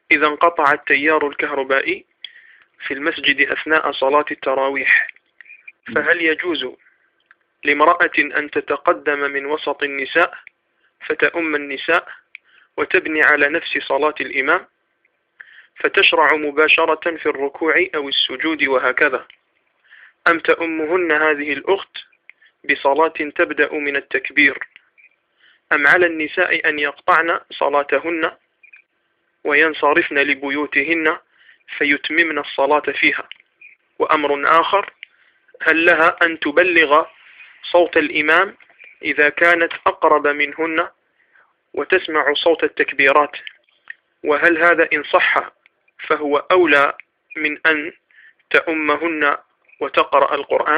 إذا انقطع التيار الكهربائي في المسجد أثناء صلاة التراويح، فهل يجوز لامرأة أن تتقدم من وسط النساء فتؤم النساء وتبني على نفس صلاة الإمام، فتشرع مباشرة في الركوع أو السجود وهكذا، أم تؤمهن هذه الأخت بصلاة تبدأ من التكبير، أم على النساء أن يقطعن صلاتهن وينصرفن لبيوتهن فيتممن الصلاة فيها؟ وأمر آخر، هل لها أن تبلغ صوت الإمام إذا كانت أقرب منهن وتسمع صوت التكبيرات؟ وهل هذا إن صح فهو أولى من أن تؤمهن وتقرأ القرآن؟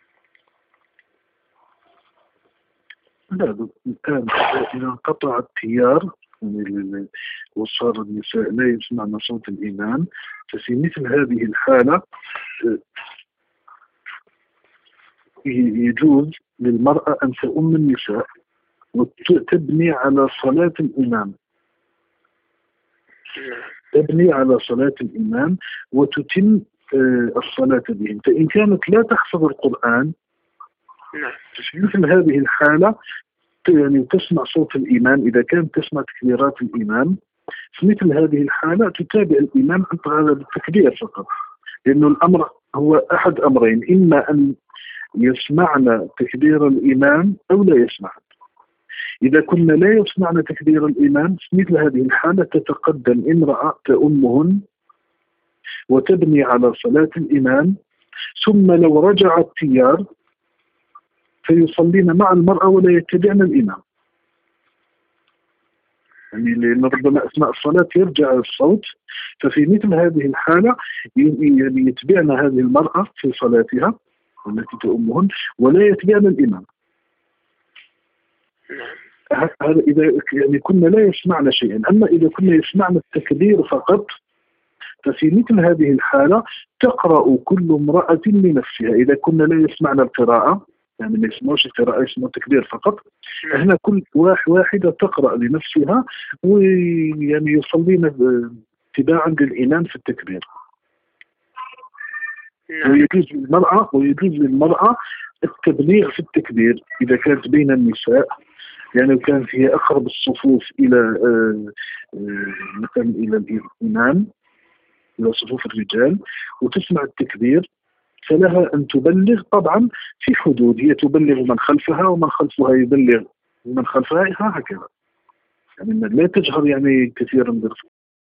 لا، الآن إذا انقطع التيار وصار النساء لا يسمعن صوت الإمام، ففي مثل هذه الحالة يجوز للمرأة أن تؤم النساء وتبني على صلاة الإمام، تبني على صلاة الإمام وتتم الصلاة بهم. فإن كانت لا تحفظ القرآن في مثل هذه الحالة يعني تسمع صوت الإمام، إذا كانت تسمع تكبيرات الإمام في مثل هذه الحالة تتابع الإمام عن هذا التكبير فقط، لأنه الأمر هو أحد أمرين، إما أن يسمعنا تكبير الإمام أو لا يسمعنا. إذا كنا لا يسمعنا تكبير الإمام في مثل هذه الحالة تتقدم امرأة تؤمهن وتبني على صلاة الإمام، ثم لو رجع التيار فيصلين مع المرأة ولا يتبعن الإمام، يعني لأن ربما أثناء الصلاة يرجع الصوت، ففي مثل هذه الحالة يعني يتبعن هذه المرأة في صلاتها التي تؤمهن ولا يتبعن الإمام. هذا إذا يعني كنا لا يسمعنا شيئا. أما إذا كنا يسمعنا التكبير فقط ففي مثل هذه الحالة تقرأ كل امرأة لنفسها. إذا كنا لا يسمعنا القراءة، يعني ما يسمعوش القراءة، يسمعوا التكبير فقط، هنا كل واحدة تقرأ لنفسها ويعني يصلين اتباعا للإمام في التكبير. ويجوز للمرأة التبليغ في التكبير إذا كانت بين النساء، يعني لو كانت هي أقرب الصفوف إلى مثلا إلى الإمام، إلى صفوف الرجال، وتسمع التكبير، فلها أن تبلغ طبعا في حدود، هي تبلغ من خلفها ومن خلفها يبلغ من خلفها، هكذا، يعني لا تجهر يعني كثيرا